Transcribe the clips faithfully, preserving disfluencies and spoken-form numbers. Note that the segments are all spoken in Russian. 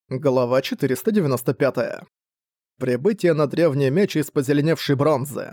Глава четыреста девяносто пять. Прибытие на древний меч из позеленевшей бронзы.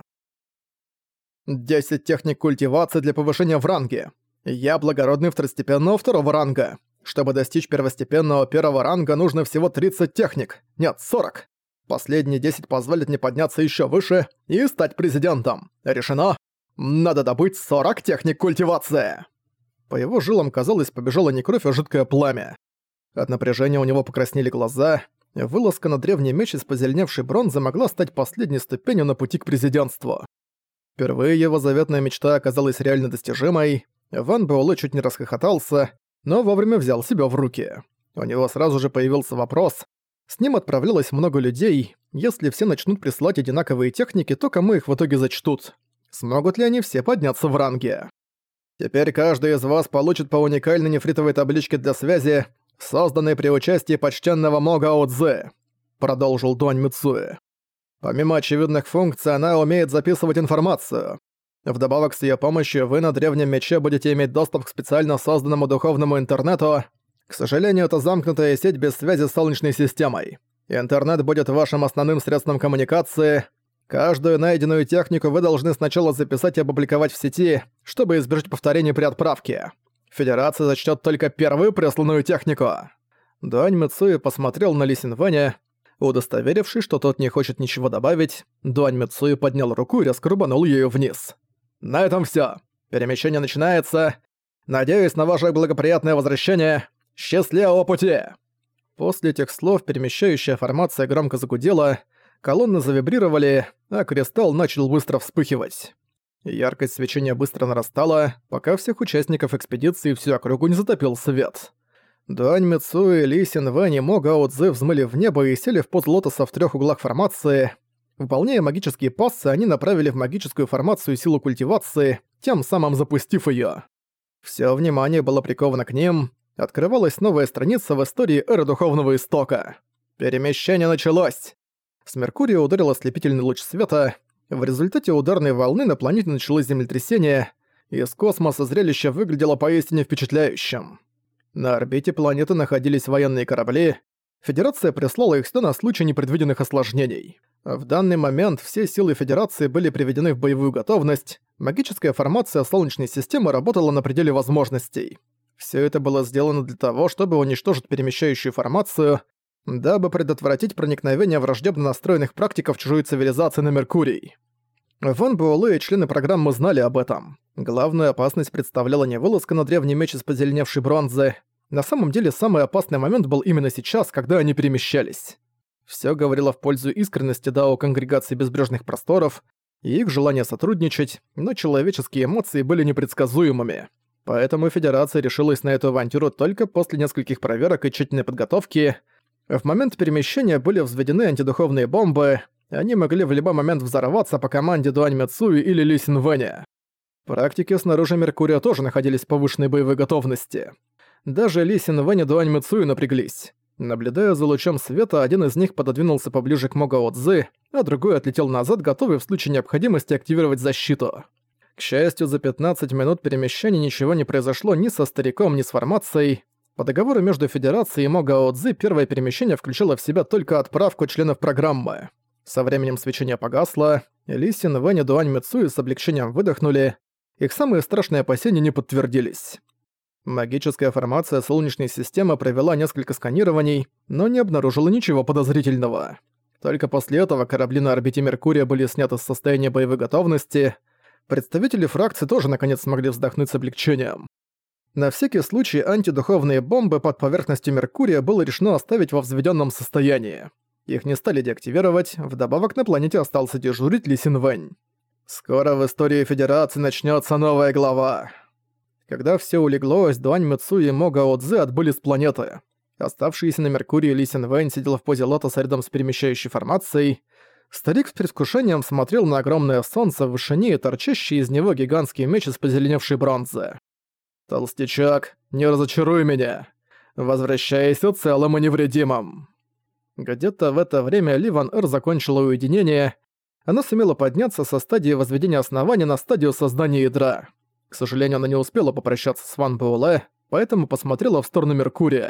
десять техник культивации для повышения в ранге. Я благородный второстепенного второго ранга. Чтобы достичь первостепенного первого ранга, нужно всего тридцать техник. Нет, сорок. Последние десять позволят мне подняться еще выше и стать президентом. Решено. Надо добыть сорок техник культивации. По его жилам, казалось, побежала не кровь, а жидкое пламя. От напряжения у него покраснели глаза. Вылазка на древний меч из позеленевшей бронзы могла стать последней ступенью на пути к президентству. Впервые его заветная мечта оказалась реально достижимой. Ван Буэлэ чуть не расхохотался, но вовремя взял себя в руки. У него сразу же появился вопрос. С ним отправлялось много людей. Если все начнут присылать одинаковые техники, то кому их в итоге зачтут? Смогут ли они все подняться в ранге? Теперь каждый из вас получит по уникальной нефритовой табличке для связи, созданный при участии почтенного Могао Цзэ», — продолжил Дуань Мицуэ. «Помимо очевидных функций, она умеет записывать информацию. Вдобавок с её помощью вы на древнем мече будете иметь доступ к специально созданному духовному интернету. К сожалению, это замкнутая сеть без связи с Солнечной системой. Интернет будет вашим основным средством коммуникации. Каждую найденную технику вы должны сначала записать и опубликовать в сети, чтобы избежать повторений при отправке. Федерация зачтёт только первую присланную технику». Дуань Мицуэ посмотрел на Ли Синвэня. Удостоверившись, что тот не хочет ничего добавить, Дуань Мицуэ поднял руку и резко рубанул её вниз. «На этом всё. Перемещение начинается. Надеюсь на ваше благоприятное возвращение. Счастливого пути!» После этих слов перемещающая формация громко загудела, колонны завибрировали, а кристалл начал быстро вспыхивать. Яркость свечения быстро нарастала, пока всех участников экспедиции всю округу не затопил свет. Дуань Мицуэ, Ли Синвэнь и Мо Гао Цзэ взмыли в небо и сели в поз лотоса в трёх углах формации. Выполняя магические пассы, они направили в магическую формацию силу культивации, тем самым запустив её. Всё внимание было приковано к ним. Открывалась новая страница в истории эры Духовного Истока. Перемещение началось! С Меркурия ударил ослепительный луч света. В результате ударной волны на планете началось землетрясение. Из космоса зрелище выглядело поистине впечатляющим. На орбите планеты находились военные корабли. Федерация прислала их сюда на случай непредвиденных осложнений. В данный момент все силы Федерации были приведены в боевую готовность. Магическая формация Солнечной системы работала на пределе возможностей. Все это было сделано для того, чтобы уничтожить перемещающую формацию, дабы предотвратить проникновение враждебно настроенных практиков чужой цивилизации на Меркурий. Ван Буэлэ и члены программы знали об этом. Главную опасность представляла не вылазка на древний меч из позеленевшей бронзы. На самом деле, самый опасный момент был именно сейчас, когда они перемещались. Всё говорило в пользу искренности Дао Конгрегации Безбрежных Просторов и их желания сотрудничать, но человеческие эмоции были непредсказуемыми. Поэтому Федерация решилась на эту авантюру только после нескольких проверок и тщательной подготовки. В момент перемещения были взведены антидуховные бомбы, они могли в любой момент взорваться по команде Дуань Мицуэ или Ли Синвэня. Практики снаружи Меркурия тоже находились в повышенной боевой готовности. Даже Ли Синвэнь и Дуань Мицуэ напряглись. Наблюдая за лучом света, один из них пододвинулся поближе к Мо Гао Цзэ, а другой отлетел назад, готовый в случае необходимости активировать защиту. К счастью, за пятнадцать минут перемещения ничего не произошло ни со стариком, ни с формацией. По договору между Федерацией и Мо Гао Цзэ первое перемещение включило в себя только отправку членов программы. Со временем свечение погасло, Ли Синвэнь и Дуань Мицуэ с облегчением выдохнули, их самые страшные опасения не подтвердились. Магическая формация Солнечной системы провела несколько сканирований, но не обнаружила ничего подозрительного. Только после этого корабли на орбите Меркурия были сняты с состояния боевой готовности. Представители фракции тоже наконец смогли вздохнуть с облегчением. На всякий случай антидуховные бомбы под поверхностью Меркурия было решено оставить во взведенном состоянии. Их не стали деактивировать, вдобавок на планете остался дежурить Ли Синвэнь. Скоро в истории Федерации начнется новая глава. Когда все улеглось, Дуань Мицуэ и Мо Гао Цзэ отбыли с планеты. Оставшийся на Меркурии Ли Синвэнь сидел в позе лотоса рядом с перемещающей формацией. Старик с предвкушением смотрел на огромное солнце в вышине и торчащий из него гигантский меч из позеленевшей бронзы. «Толстячок, не разочаруй меня. Возвращайся целым и невредимым». Где-то в это время Ли Ван Эр закончила уединение. Она сумела подняться со стадии возведения основания на стадию создания ядра. К сожалению, она не успела попрощаться с Ван Буэлэ, поэтому посмотрела в сторону Меркурия.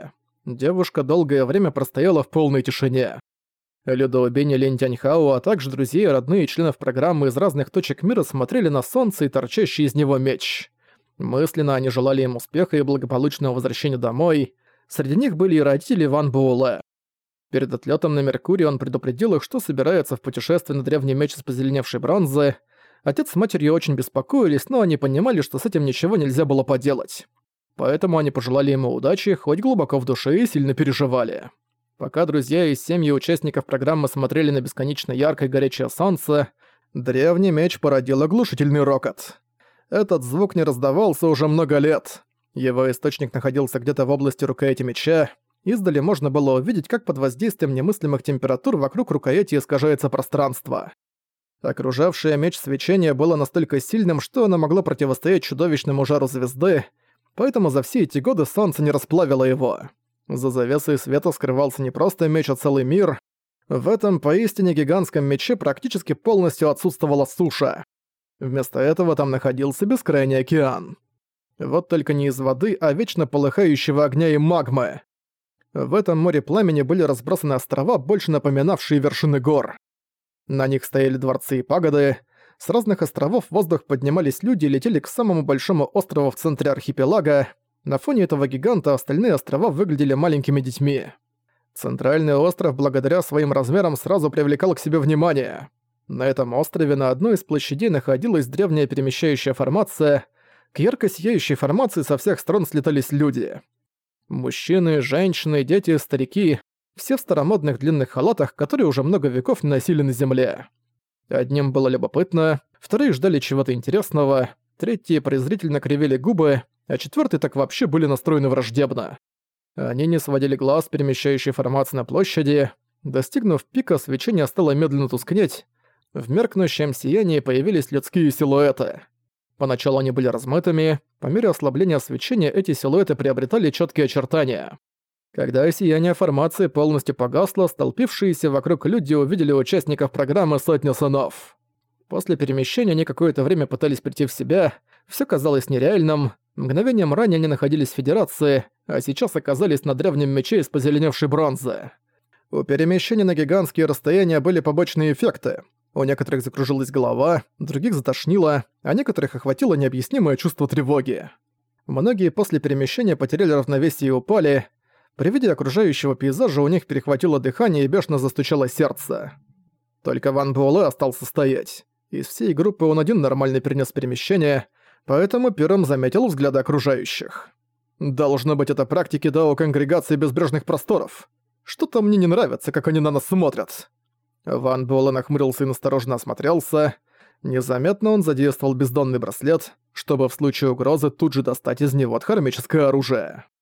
Девушка долгое время простояла в полной тишине. Людоубень и Линь Тяньхао, а также друзья и родные членов программы из разных точек мира смотрели на солнце и торчащий из него меч. Мысленно они желали им успеха и благополучного возвращения домой. Среди них были и родители Ван Буэлэ. Перед отлетом на Меркурий он предупредил их, что собирается в путешествие на древний меч из позеленевшей бронзы. Отец с матерью очень беспокоились, но они понимали, что с этим ничего нельзя было поделать. Поэтому они пожелали ему удачи, хоть глубоко в душе и сильно переживали. Пока друзья и семьи участников программы смотрели на бесконечно яркое горячее солнце, древний меч породил оглушительный рокот. Этот звук не раздавался уже много лет. Его источник находился где-то в области рукояти меча. Издали можно было увидеть, как под воздействием немыслимых температур вокруг рукояти искажается пространство. Окружавшее меч свечение было настолько сильным, что оно могло противостоять чудовищному жару звезды, поэтому за все эти годы солнце не расплавило его. За завесой света скрывался не просто меч, а целый мир. В этом поистине гигантском мече практически полностью отсутствовала суша. Вместо этого там находился бескрайний океан. Вот только не из воды, а вечно полыхающего огня и магмы. В этом море пламени были разбросаны острова, больше напоминавшие вершины гор. На них стояли дворцы и пагоды. С разных островов в воздух поднимались люди и летели к самому большому острову в центре архипелага. На фоне этого гиганта остальные острова выглядели маленькими детьми. Центральный остров благодаря своим размерам сразу привлекал к себе внимание. На этом острове на одной из площадей находилась древняя перемещающая формация. К ярко сияющей формации со всех сторон слетались люди. Мужчины, женщины, дети, старики — все в старомодных длинных халатах, которые уже много веков не носили на земле. Одним было любопытно, вторые ждали чего-то интересного, третьи презрительно кривили губы, а четвертые так вообще были настроены враждебно. Они не сводили глаз с перемещающей формации на площади. Достигнув пика, свечение стало медленно тускнеть. В меркнущем сиянии появились людские силуэты. Поначалу они были размытыми, по мере ослабления свечения эти силуэты приобретали четкие очертания. Когда сияние формации полностью погасло, столпившиеся вокруг люди увидели участников программы «Сотня сынов». После перемещения они какое-то время пытались прийти в себя, все казалось нереальным. Мгновением ранее они находились в Федерации, а сейчас оказались на древнем мече из позеленевшей бронзы. У перемещения на гигантские расстояния были побочные эффекты. У некоторых закружилась голова, других затошнило, а некоторых охватило необъяснимое чувство тревоги. Многие после перемещения потеряли равновесие и упали. При виде окружающего пейзажа у них перехватило дыхание и бешено застучало сердце. Только Ван Буэлэ остался стоять. Из всей группы он один нормально перенес перемещение, поэтому первым заметил взгляды окружающих. Должно быть, это практики Дао Конгрегации Безбрежных Просторов. Что-то мне не нравится, как они на нас смотрят. Ван Буэлэ нахмурился и настороженно осмотрелся. Незаметно он задействовал бездонный браслет, чтобы в случае угрозы тут же достать из него дхармическое оружие.